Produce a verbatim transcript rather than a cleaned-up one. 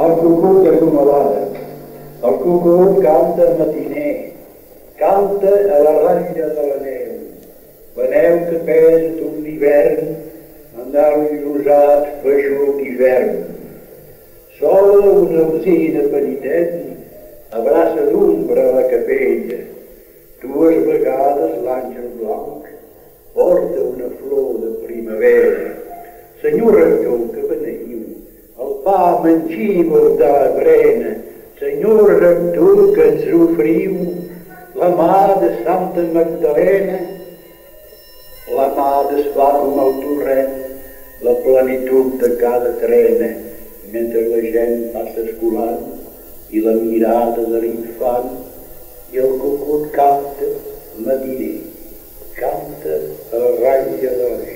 El cucut és una vada. El cucut canta al matiner, canta a la ratlla de la neu. La neu que pesa tot l'hivern, andau-hi rosat, feixut d'hivern. Sola una alzina penitent abraça d'ombra a la capella. Dues vegades l'àngel blanc porta una flor de primavera. Senyor rector que beneiu, el pa mengível de la brena. Senyor rector que ens ofriu la mà de Santa Magdalena. La mà desfà com el torrent la plenitud de cada trena, mentre la gent passa escolant i la mirada de l'infant i el cucut canta matiner, canta a la ratlla de la